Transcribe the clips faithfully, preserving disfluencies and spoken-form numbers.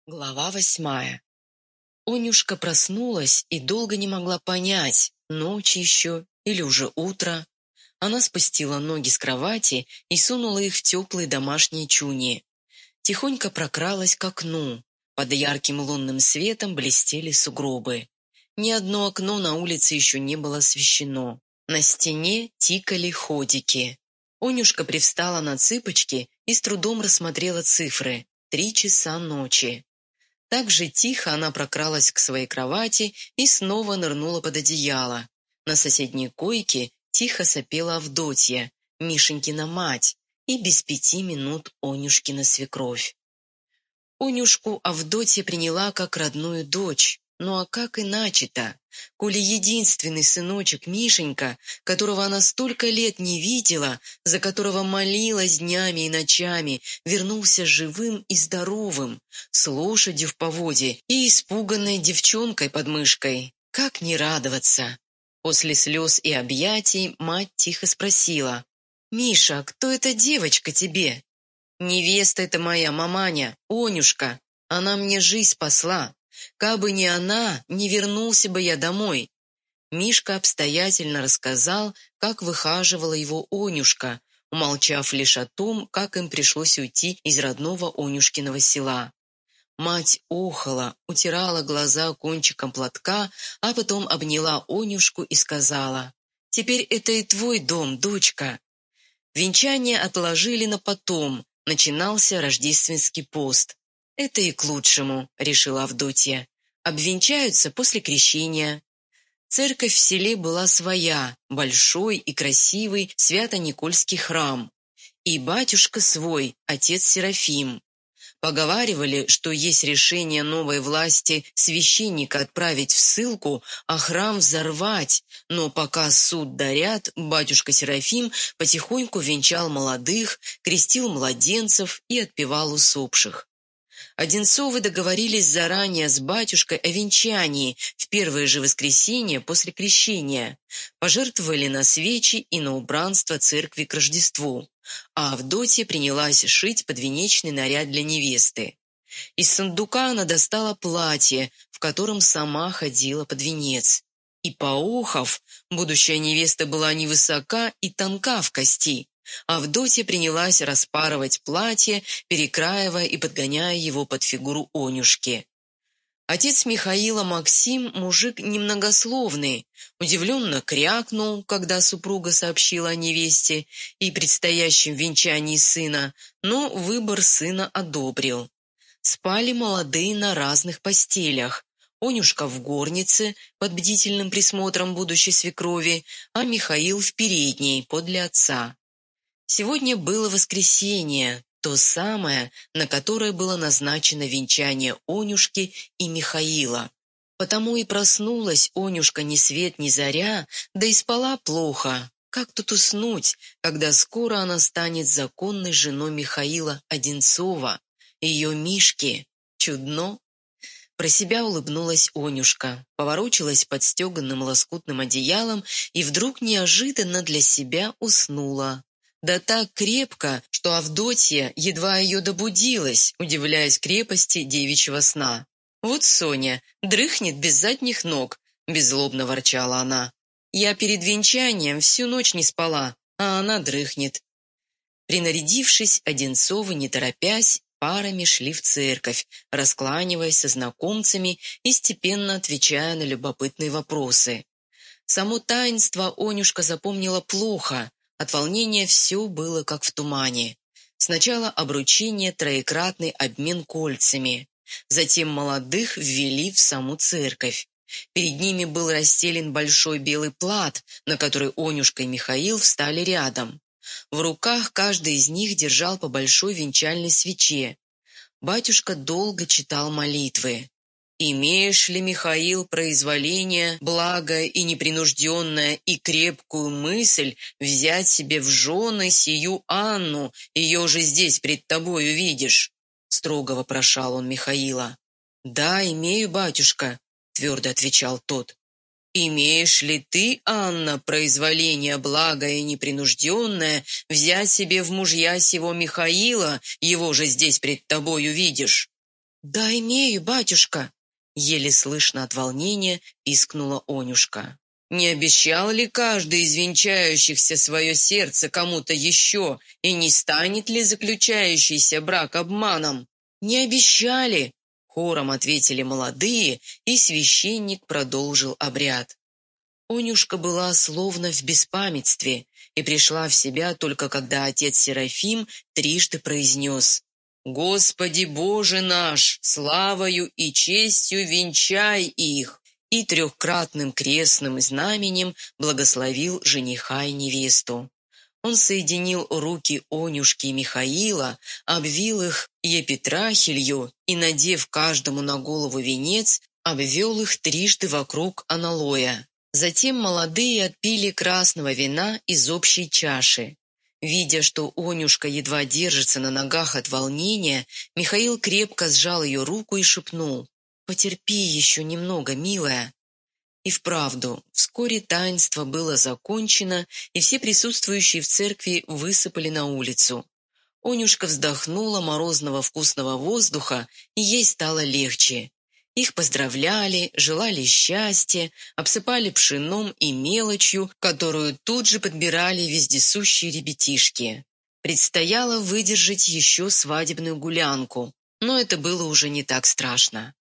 Глава восьмая. Онюшка проснулась и долго не могла понять, ночь еще или уже утро. Она спустила ноги с кровати и сунула их в теплые домашние чуни. Тихонько прокралась к окну. Под ярким лунным светом блестели сугробы. Ни одно окно на улице еще не было освещено. На стене тикали ходики. Онюшка привстала на цыпочки и с трудом рассмотрела цифры. Три часа ночи. Так же тихо она прокралась к своей кровати и снова нырнула под одеяло. На соседней койке тихо сопела Авдотья, Мишенькина мать, и без пяти минут Онюшкина свекровь. Онюшку Авдотья приняла как родную дочь. Ну а как иначе-то, коли единственный сыночек Мишенька, которого она столько лет не видела, за которого молилась днями и ночами, вернулся живым и здоровым, с лошадью в поводе и испуганной девчонкой под мышкой. Как не радоваться? После слез и объятий мать тихо спросила: «Миша, кто эта девочка тебе?» «Невеста это моя, маманя, Онюшка. Она мне жизнь спасла. Кабы не она, не вернулся бы я домой». Мишка обстоятельно рассказал, как выхаживала его Онюшка, умолчав лишь о том, как им пришлось уйти из родного Онюшкиного села. Мать охала, утирала глаза кончиком платка, а потом обняла Онюшку и сказала: «Теперь это и твой дом, дочка». Венчание отложили на потом, начинался рождественский пост. «Это и к лучшему», — решила Авдотья. «Обвенчаются после крещения». Церковь в селе была своя, большой и красивый Свято-Никольский храм. И батюшка свой, отец Серафим. Поговаривали, что есть решение новой власти священника отправить в ссылку, а храм взорвать, но пока суд да ряд, батюшка Серафим потихоньку венчал молодых, крестил младенцев и отпевал усопших. Одинцовы договорились заранее с батюшкой о венчании в первое же воскресенье после крещения, пожертвовали на свечи и на убранство церкви к Рождеству, а Авдотья принялась шить подвенечный наряд для невесты. Из сундука она достала платье, в котором сама ходила под венец. И, поохав, будущая невеста была невысока и тонка в кости. Авдотья принялась распарывать платье, перекраивая и подгоняя его под фигуру Онюшки. Отец Михаила Максим, мужик немногословный, удивленно крякнул, когда супруга сообщила о невесте и предстоящем венчании сына, но выбор сына одобрил. Спали молодые на разных постелях. Онюшка в горнице под бдительным присмотром будущей свекрови, а Михаил в передней подле отца. Сегодня было воскресенье, то самое, на которое было назначено венчание Онюшки и Михаила. Потому и проснулась Онюшка ни свет ни заря, да и спала плохо. Как тут уснуть, когда скоро она станет законной женой Михаила Одинцова, ее Мишки? Чудно. Про себя улыбнулась Онюшка, поворочилась под стеганым лоскутным одеялом и вдруг неожиданно для себя уснула. Да так крепко, что Авдотья едва ее добудилась, удивляясь крепости девичьего сна. «Вот Соня, дрыхнет без задних ног», — беззлобно ворчала она. «Я перед венчанием всю ночь не спала, а она дрыхнет». Принарядившись, Одинцовы, не торопясь, парами шли в церковь, раскланиваясь со знакомцами и степенно отвечая на любопытные вопросы. Само таинство Онюшка запомнила плохо. От волнения все было как в тумане. Сначала обручение, троекратный обмен кольцами. Затем молодых ввели в саму церковь. Перед ними был расстелен большой белый плат, на который Онюшка и Михаил встали рядом. В руках каждый из них держал по большой венчальной свече. Батюшка долго читал молитвы. «Имеешь ли, Михаил, произволение, благое и непринужденное, и крепкую мысль взять себе в жены сию Анну, ее же здесь пред тобою видишь?» Строго вопрошал он Михаила. «Да, имею, батюшка», — твердо отвечал тот. «Имеешь ли ты, Анна, произволение благое и непринужденное взять себе в мужья сего Михаила, его же здесь пред тобою видишь?» Да, имею, батюшка, еле слышно от волнения пискнула Онюшка. Не обещал ли каждый из венчающихся свое сердце кому-то еще, и не станет ли заключающийся брак обманом? Не обещали, хором ответили молодые, и священник продолжил обряд. Онюшка была словно в беспамятстве и пришла в себя только когда отец Серафим трижды произнес: «Господи Боже наш, славою и честью венчай их!» и трехкратным крестным знаменем благословил жениха и невесту. Он соединил руки Онюшки и Михаила, обвил их епитрахилью и, надев каждому на голову венец, обвел их трижды вокруг аналоя. Затем молодые отпили красного вина из общей чаши. Видя, что Онюшка едва держится на ногах от волнения, Михаил крепко сжал ее руку и шепнул: «Потерпи еще немного, милая». И вправду, вскоре таинство было закончено, и все присутствующие в церкви высыпали на улицу. Онюшка вздохнула морозного вкусного воздуха, и ей стало легче. Их поздравляли, желали счастья, обсыпали пшеном и мелочью, которую тут же подбирали вездесущие ребятишки. Предстояло выдержать еще свадебную гулянку, но это было уже не так страшно.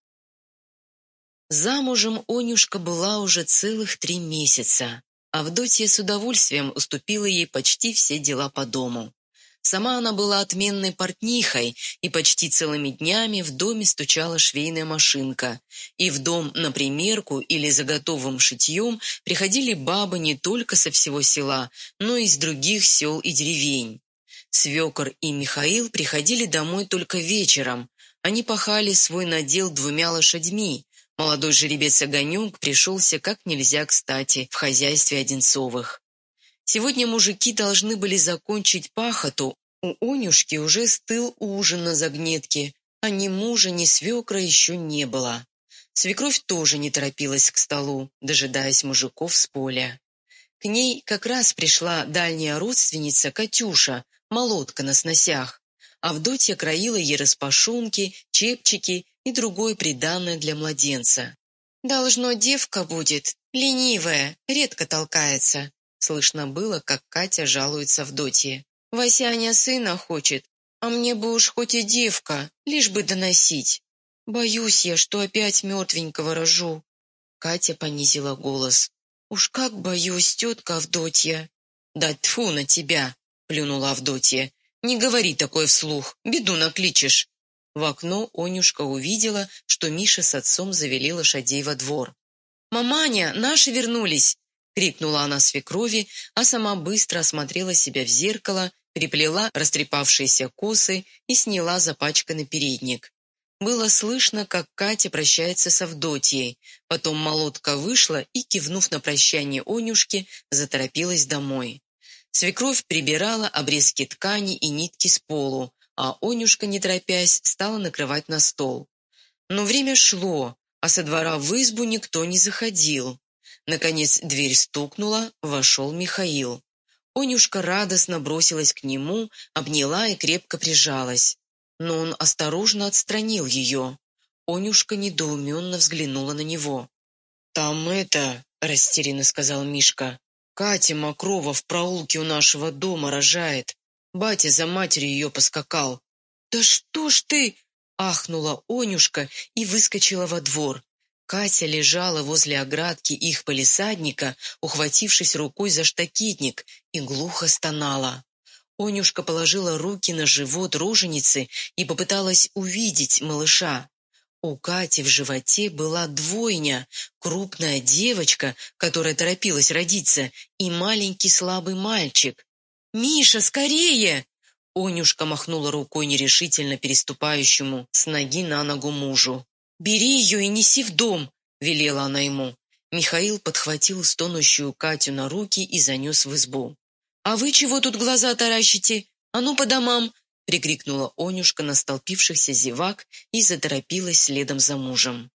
Замужем Онюшка была уже целых три месяца. Авдотья с удовольствием уступила ей почти все дела по дому. Сама она была отменной портнихой, и почти целыми днями в доме стучала швейная машинка, и в дом на примерку или за готовым шитьем приходили бабы не только со всего села, но и из других сел и деревень. Свекор и Михаил приходили домой только вечером. Они пахали свой надел двумя лошадьми. Молодой жеребец Огонек пришелся как нельзя кстати в хозяйстве Одинцовых. Сегодня мужики должны были закончить пахоту. У Онюшки уже стыл ужин на загнетке, а ни мужа, ни свекра еще не было. Свекровь тоже не торопилась к столу, дожидаясь мужиков с поля. К ней как раз пришла дальняя родственница Катюша, молотка на сносях. Авдотья краила ей распашонки, чепчики и другое приданое для младенца. «Должно девка будет, ленивая, редко толкается», слышно было, как Катя жалуется Авдотье. «Васяня сына хочет, а мне бы уж хоть и девка, лишь бы доносить. Боюсь я, что опять мертвенького рожу». Катя понизила голос. «Уж как боюсь, тетка Авдотья». «Да тьфу на тебя!» — плюнула Авдотья. «Не говори такое вслух, беду накличешь». В окно Онюшка увидела, что Миша с отцом завели лошадей во двор. «Маманя, наши вернулись!» — крикнула она свекрови, а сама быстро осмотрела себя в зеркало, переплела растрепавшиеся косы и сняла запачканный передник. Было слышно, как Катя прощается с Авдотьей. Потом молотка вышла и, кивнув на прощание Онюшке, заторопилась домой. Свекровь прибирала обрезки ткани и нитки с полу, а Онюшка, не торопясь, стала накрывать на стол. Но время шло, а со двора в избу никто не заходил. Наконец дверь стукнула, вошел Михаил. Онюшка радостно бросилась к нему, обняла и крепко прижалась. Но он осторожно отстранил ее. Онюшка недоуменно взглянула на него. «Там это...» — растерянно сказал Мишка. «Катя Мокрова в проулке у нашего дома рожает. Батя за матерью ее поскакал». «Да что ж ты!» — ахнула Онюшка и выскочила во двор. Катя лежала возле оградки их палисадника, ухватившись рукой за штакетник, и глухо стонала. Онюшка положила руки на живот роженицы и попыталась увидеть малыша. У Кати в животе была двойня, крупная девочка, которая торопилась родиться, и маленький слабый мальчик. «Миша, скорее!» Онюшка махнула рукой нерешительно переступающему с ноги на ногу мужу. «Бери ее и неси в дом!» — велела она ему. Михаил подхватил стонущую Катю на руки и занес в избу. «А вы чего тут глаза таращите? А ну по домам!» — прикрикнула Онюшка на столпившихся зевак и заторопилась следом за мужем.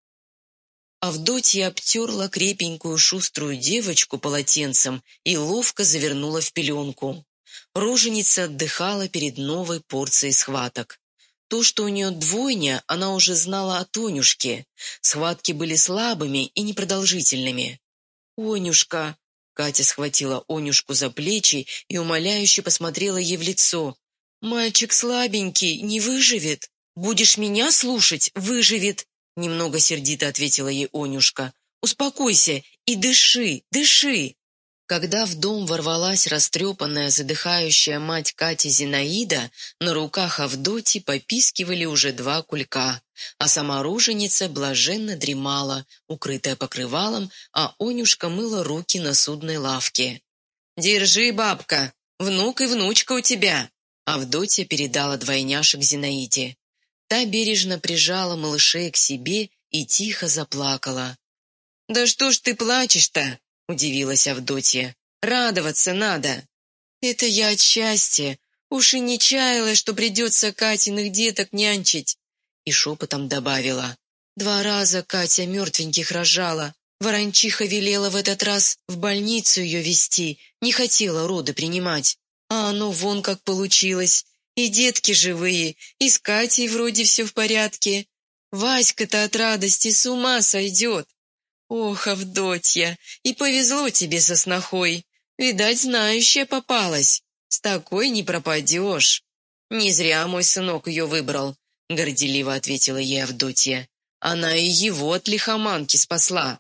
Авдотья обтерла крепенькую шуструю девочку полотенцем и ловко завернула в пеленку. Роженица отдыхала перед новой порцией схваток. То, что у нее двойня, она уже знала от Онюшки. Схватки были слабыми и непродолжительными. «Онюшка!» Катя схватила Онюшку за плечи и умоляюще посмотрела ей в лицо. «Мальчик слабенький, не выживет. Будешь меня слушать, выживет!» Немного сердито ответила ей Онюшка. «Успокойся и дыши, дыши!» Когда в дом ворвалась растрепанная, задыхающая мать Кати Зинаида, на руках Авдотьи попискивали уже два кулька, а сама роженица блаженно дремала, укрытая покрывалом, а Онюшка мыла руки на судной лавке. «Держи, бабка, внук и внучка у тебя!» Авдотья передала двойняшек Зинаиде. Та бережно прижала малышей к себе и тихо заплакала. «Да что ж ты плачешь-то?» — удивилась Авдотья. «Радоваться надо». «Это я от счастья. Уж и не чаяла, что придется Катиных деток нянчить». И шепотом добавила. «Два раза Катя мертвеньких рожала. Ворончиха велела в этот раз в больницу ее везти, не хотела роды принимать. А оно вон как получилось. И детки живые, и с Катей вроде все в порядке. Васька-то от радости с ума сойдет. Ох, Авдотья, и повезло тебе со снохой. Видать, знающая попалась. С такой не пропадешь». «Не зря мой сынок ее выбрал», — горделиво ответила ей Авдотья. «Она и его от лихоманки спасла».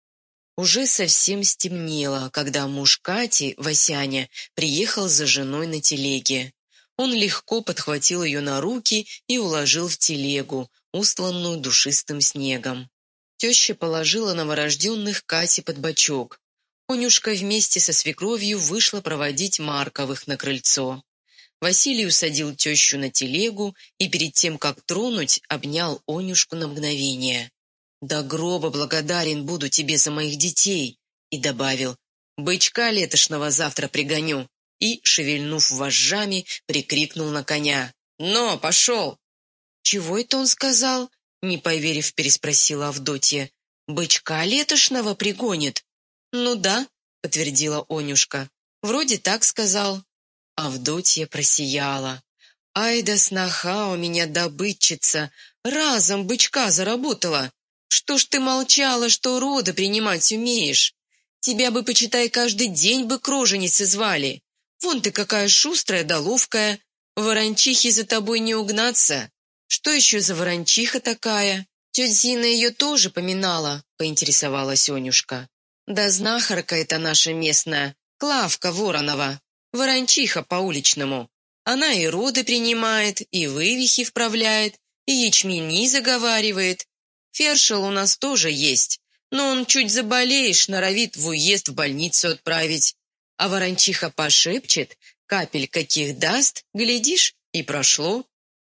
Уже совсем стемнело, когда муж Кати, Васяня, приехал за женой на телеге. Он легко подхватил ее на руки и уложил в телегу, устланную душистым снегом. Теща положила новорожденных Кате под бочок. Онюшка вместе со свекровью вышла проводить Марковых на крыльцо. Василий усадил тещу на телегу и перед тем, как тронуть, обнял Онюшку на мгновение. «До гроба благодарен буду тебе за моих детей», и добавил: «Бычка летошного завтра пригоню», и, шевельнув вожжами, прикрикнул на коня: «Но, пошел!» «Чего это он сказал?» — не поверив, переспросила Авдотья. «Бычка летошного пригонит?» «Ну да», — подтвердила Онюшка. «Вроде так сказал». Авдотья просияла. «Ай да сноха у меня добытчица! Разом бычка заработала! Что ж ты молчала, что роды принимать умеешь? Тебя бы, почитай, каждый день бы к роженице звали. Вон ты какая шустрая да ловкая. Ворончихе за тобой не угнаться. Что еще за ворончиха такая? Тетя Зина ее тоже поминала», — поинтересовалась Онюшка. «Да знахарка это наша местная, Клавка Воронова, ворончиха по-уличному. Она и роды принимает, и вывихи вправляет, и ячмени заговаривает. Фершел у нас тоже есть, но он чуть заболеешь, норовит в уезд в больницу отправить. А ворончиха пошепчет, капель каких даст, глядишь, и прошло.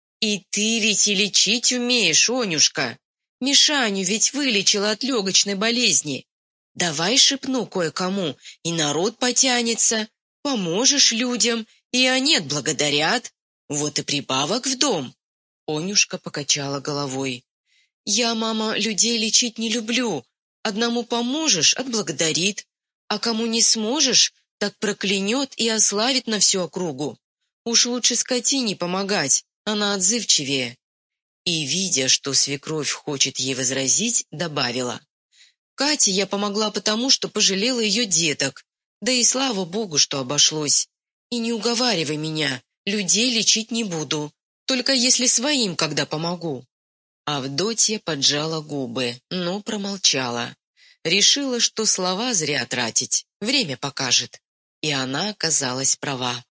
И ты ведь и лечить умеешь, Онюшка. Мишаню ведь вылечила от легочной болезни. Давай шепну кое-кому, и народ потянется, поможешь людям, и они отблагодарят. Вот и прибавок в дом». Онюшка покачала головой. «Я, мама, людей лечить не люблю. Одному поможешь — отблагодарит, а кому не сможешь, так проклянет и ославит на всю округу. Уж лучше скотине помогать, она отзывчивее». И, видя, что свекровь хочет ей возразить, добавила: «Кате я помогла потому, что пожалела ее деток, да и слава богу, что обошлось. И не уговаривай меня, людей лечить не буду, только если своим когда помогу». Авдотья поджала губы, но промолчала. Решила, что слова зря тратить, время покажет. И она оказалась права.